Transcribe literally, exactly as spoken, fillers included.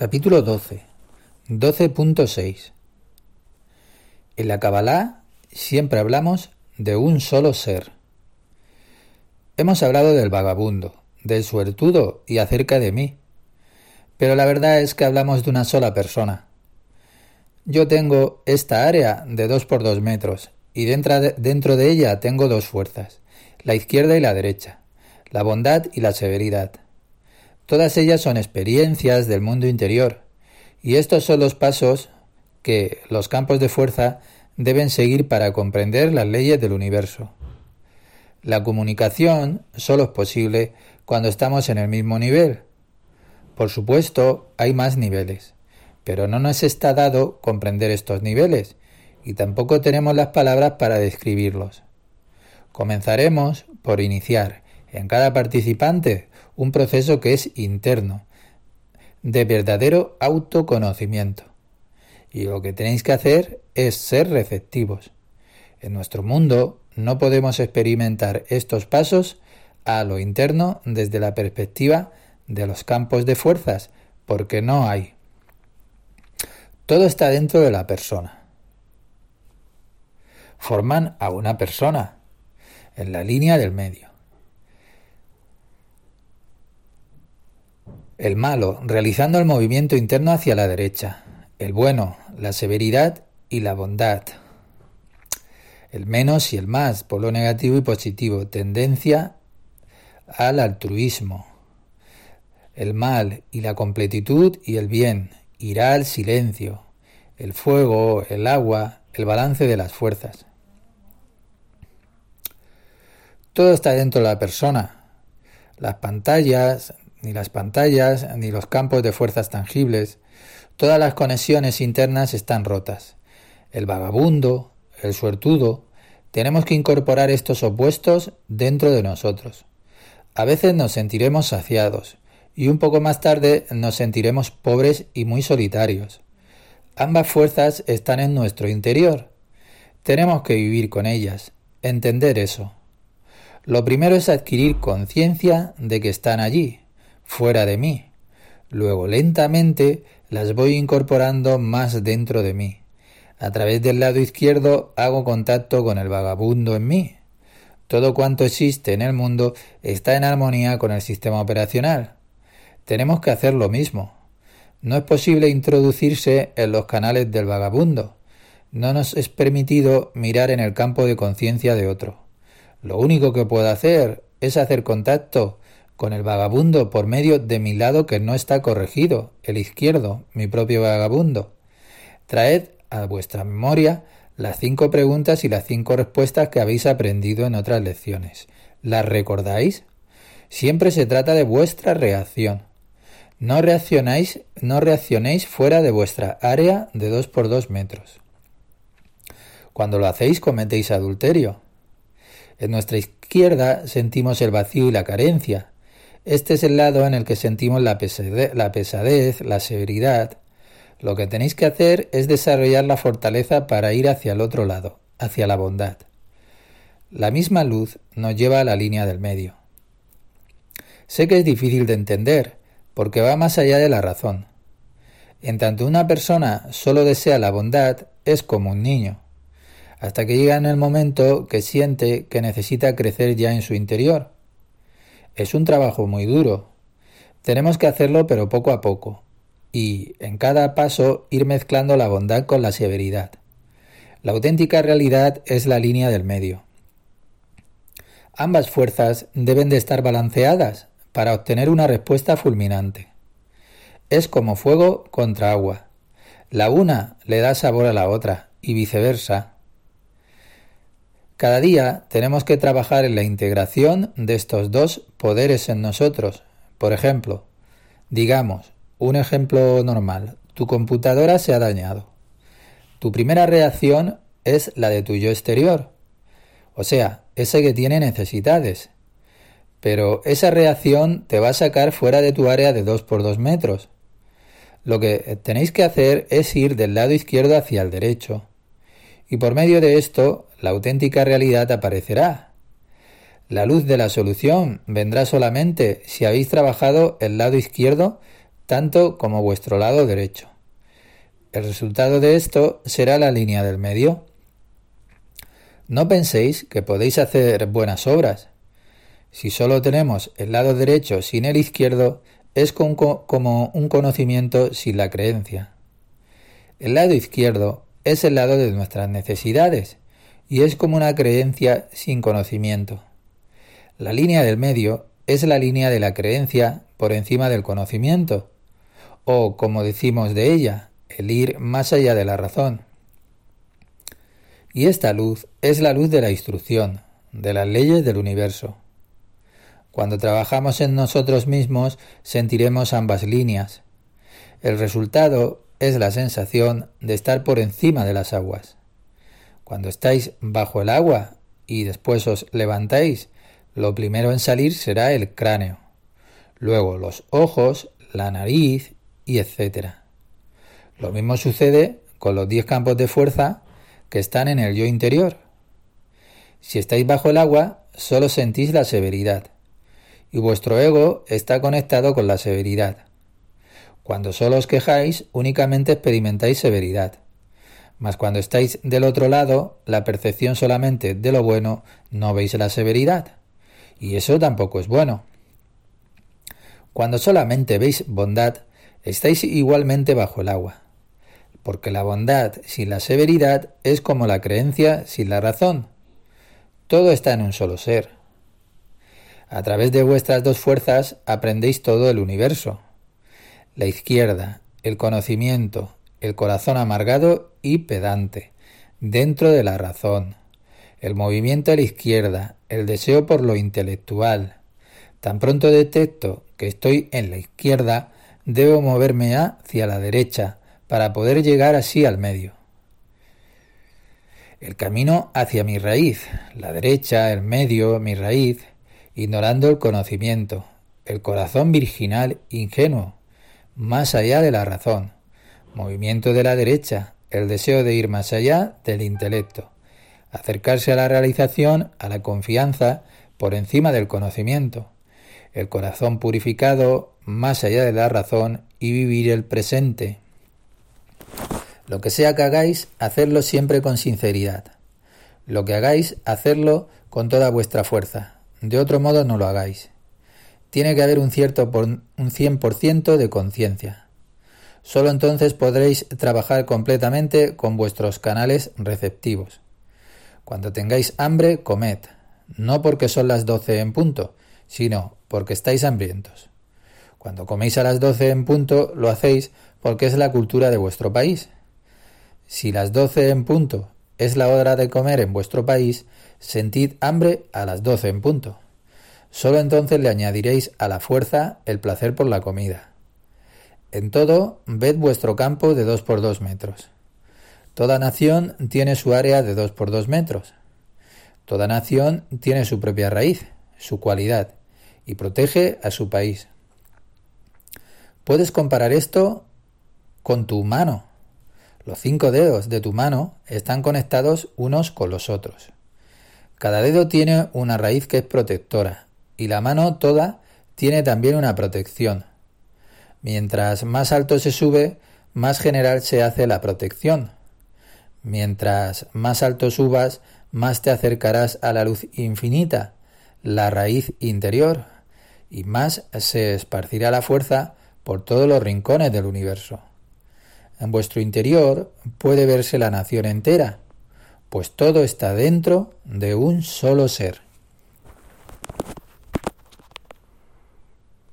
Capítulo doce. doce punto seis. En la Kabbalah siempre hablamos de un solo ser. Hemos hablado del vagabundo, del suertudo y acerca de mí, pero la verdad es que hablamos de una sola persona. Yo tengo esta área de dos por dos metros y dentro de, dentro de ella tengo dos fuerzas, la izquierda y la derecha, la bondad y la severidad. Todas ellas son experiencias del mundo interior, y estos son los pasos que los campos de fuerza deben seguir para comprender las leyes del universo. La comunicación solo es posible cuando estamos en el mismo nivel. Por supuesto, hay más niveles, pero no nos está dado comprender estos niveles, y tampoco tenemos las palabras para describirlos. Comenzaremos por iniciar en cada participante un proceso que es interno, de verdadero autoconocimiento. Y lo que tenéis que hacer es ser receptivos. En nuestro mundo no podemos experimentar estos pasos a lo interno desde la perspectiva de los campos de fuerzas, porque no hay. Todo está dentro de la persona. Forman a una persona en la línea del medio. El malo, realizando el movimiento interno hacia la derecha. El bueno, la severidad y la bondad. El menos y el más, polo negativo y positivo, tendencia al altruismo. El mal y la completitud y el bien, irá al silencio. El fuego, el agua, el balance de las fuerzas. Todo está dentro de la persona. Las pantallas, ni las pantallas, ni los campos de fuerzas tangibles, todas las conexiones internas están rotas. El vagabundo, el suertudo, tenemos que incorporar estos opuestos dentro de nosotros. A veces nos sentiremos saciados y un poco más tarde nos sentiremos pobres y muy solitarios. Ambas fuerzas están en nuestro interior. Tenemos que vivir con ellas, entender eso. Lo primero es adquirir conciencia de que están allí, fuera de mí. Luego, lentamente, las voy incorporando más dentro de mí. A través del lado izquierdo hago contacto con el vagabundo en mí. Todo cuanto existe en el mundo está en armonía con el sistema operacional. Tenemos que hacer lo mismo. No es posible introducirse en los canales del vagabundo. No nos es permitido mirar en el campo de conciencia de otro. Lo único que puedo hacer es hacer contacto con el vagabundo por medio de mi lado que no está corregido, el izquierdo, mi propio vagabundo. Traed a vuestra memoria las cinco preguntas y las cinco respuestas que habéis aprendido en otras lecciones. ¿Las recordáis? Siempre se trata de vuestra reacción. No reaccionáis, no reaccionéis fuera de vuestra área de dos por dos metros. Cuando lo hacéis, cometéis adulterio. En nuestra izquierda sentimos el vacío y la carencia. Este es el lado en el que sentimos la pesadez, la pesadez, la severidad. Lo que tenéis que hacer es desarrollar la fortaleza para ir hacia el otro lado, hacia la bondad. La misma luz nos lleva a la línea del medio. Sé que es difícil de entender, porque va más allá de la razón. En tanto una persona solo desea la bondad, es como un niño, hasta que llega en el momento que siente que necesita crecer ya en su interior. Es un trabajo muy duro. Tenemos que hacerlo pero poco a poco, y en cada paso ir mezclando la bondad con la severidad. La auténtica realidad es la línea del medio. Ambas fuerzas deben de estar balanceadas para obtener una respuesta fulminante. Es como fuego contra agua. La una le da sabor a la otra, y viceversa. Cada día tenemos que trabajar en la integración de estos dos poderes en nosotros. Por ejemplo, digamos, un ejemplo normal, tu computadora se ha dañado. Tu primera reacción es la de tu yo exterior, o sea, ese que tiene necesidades. Pero esa reacción te va a sacar fuera de tu área de dos por dos metros. Lo que tenéis que hacer es ir del lado izquierdo hacia el derecho. Y por medio de esto, la auténtica realidad aparecerá. La luz de la solución vendrá solamente si habéis trabajado el lado izquierdo tanto como vuestro lado derecho. El resultado de esto será la línea del medio. No penséis que podéis hacer buenas obras. Si solo tenemos el lado derecho sin el izquierdo, es como un conocimiento sin la creencia. El lado izquierdo es el lado de nuestras necesidades y es como una creencia sin conocimiento. La línea del medio es la línea de la creencia por encima del conocimiento, o, como decimos de ella, el ir más allá de la razón. Y esta luz es la luz de la instrucción, de las leyes del universo. Cuando trabajamos en nosotros mismos, sentiremos ambas líneas. El resultado es la sensación de estar por encima de las aguas. Cuando estáis bajo el agua y después os levantáis, lo primero en salir será el cráneo, luego los ojos, la nariz y etcétera. Lo mismo sucede con los diez campos de fuerza que están en el yo interior. Si estáis bajo el agua, solo sentís la severidad, y vuestro ego está conectado con la severidad. Cuando solo os quejáis, únicamente experimentáis severidad. Mas cuando estáis del otro lado, la percepción solamente de lo bueno, no veis la severidad. Y eso tampoco es bueno. Cuando solamente veis bondad, estáis igualmente bajo el agua. Porque la bondad sin la severidad es como la creencia sin la razón. Todo está en un solo ser. A través de vuestras dos fuerzas aprendéis todo el universo. La izquierda, el conocimiento, el corazón amargado y pedante, dentro de la razón. El movimiento a la izquierda, el deseo por lo intelectual. Tan pronto detecto que estoy en la izquierda, debo moverme hacia la derecha para poder llegar así al medio. El camino hacia mi raíz, la derecha, el medio, mi raíz, ignorando el conocimiento, el corazón virginal ingenuo, más allá de la razón, movimiento de la derecha, el deseo de ir más allá del intelecto, acercarse a la realización, a la confianza, por encima del conocimiento, el corazón purificado, más allá de la razón y vivir el presente. Lo que sea que hagáis, hacedlo siempre con sinceridad. Lo que hagáis, hacedlo con toda vuestra fuerza. De otro modo no lo hagáis. Tiene que haber un cierto por, un cien por ciento de conciencia. Solo entonces podréis trabajar completamente con vuestros canales receptivos. Cuando tengáis hambre, comed, no porque son las doce en punto, sino porque estáis hambrientos. Cuando coméis a las doce en punto, lo hacéis porque es la cultura de vuestro país. Si las doce en punto es la hora de comer en vuestro país, sentid hambre a las doce en punto. Solo entonces le añadiréis a la fuerza el placer por la comida. En todo, ved vuestro campo de dos por dos metros. Toda nación tiene su área de dos por dos metros. Toda nación tiene su propia raíz, su cualidad, y protege a su país. Puedes comparar esto con tu mano. Los cinco dedos de tu mano están conectados unos con los otros. Cada dedo tiene una raíz que es protectora, y la mano toda tiene también una protección. Mientras más alto se sube, más general se hace la protección. Mientras más alto subas, más te acercarás a la luz infinita, la raíz interior, y más se esparcirá la fuerza por todos los rincones del universo. En vuestro interior puede verse la nación entera, pues todo está dentro de un solo ser.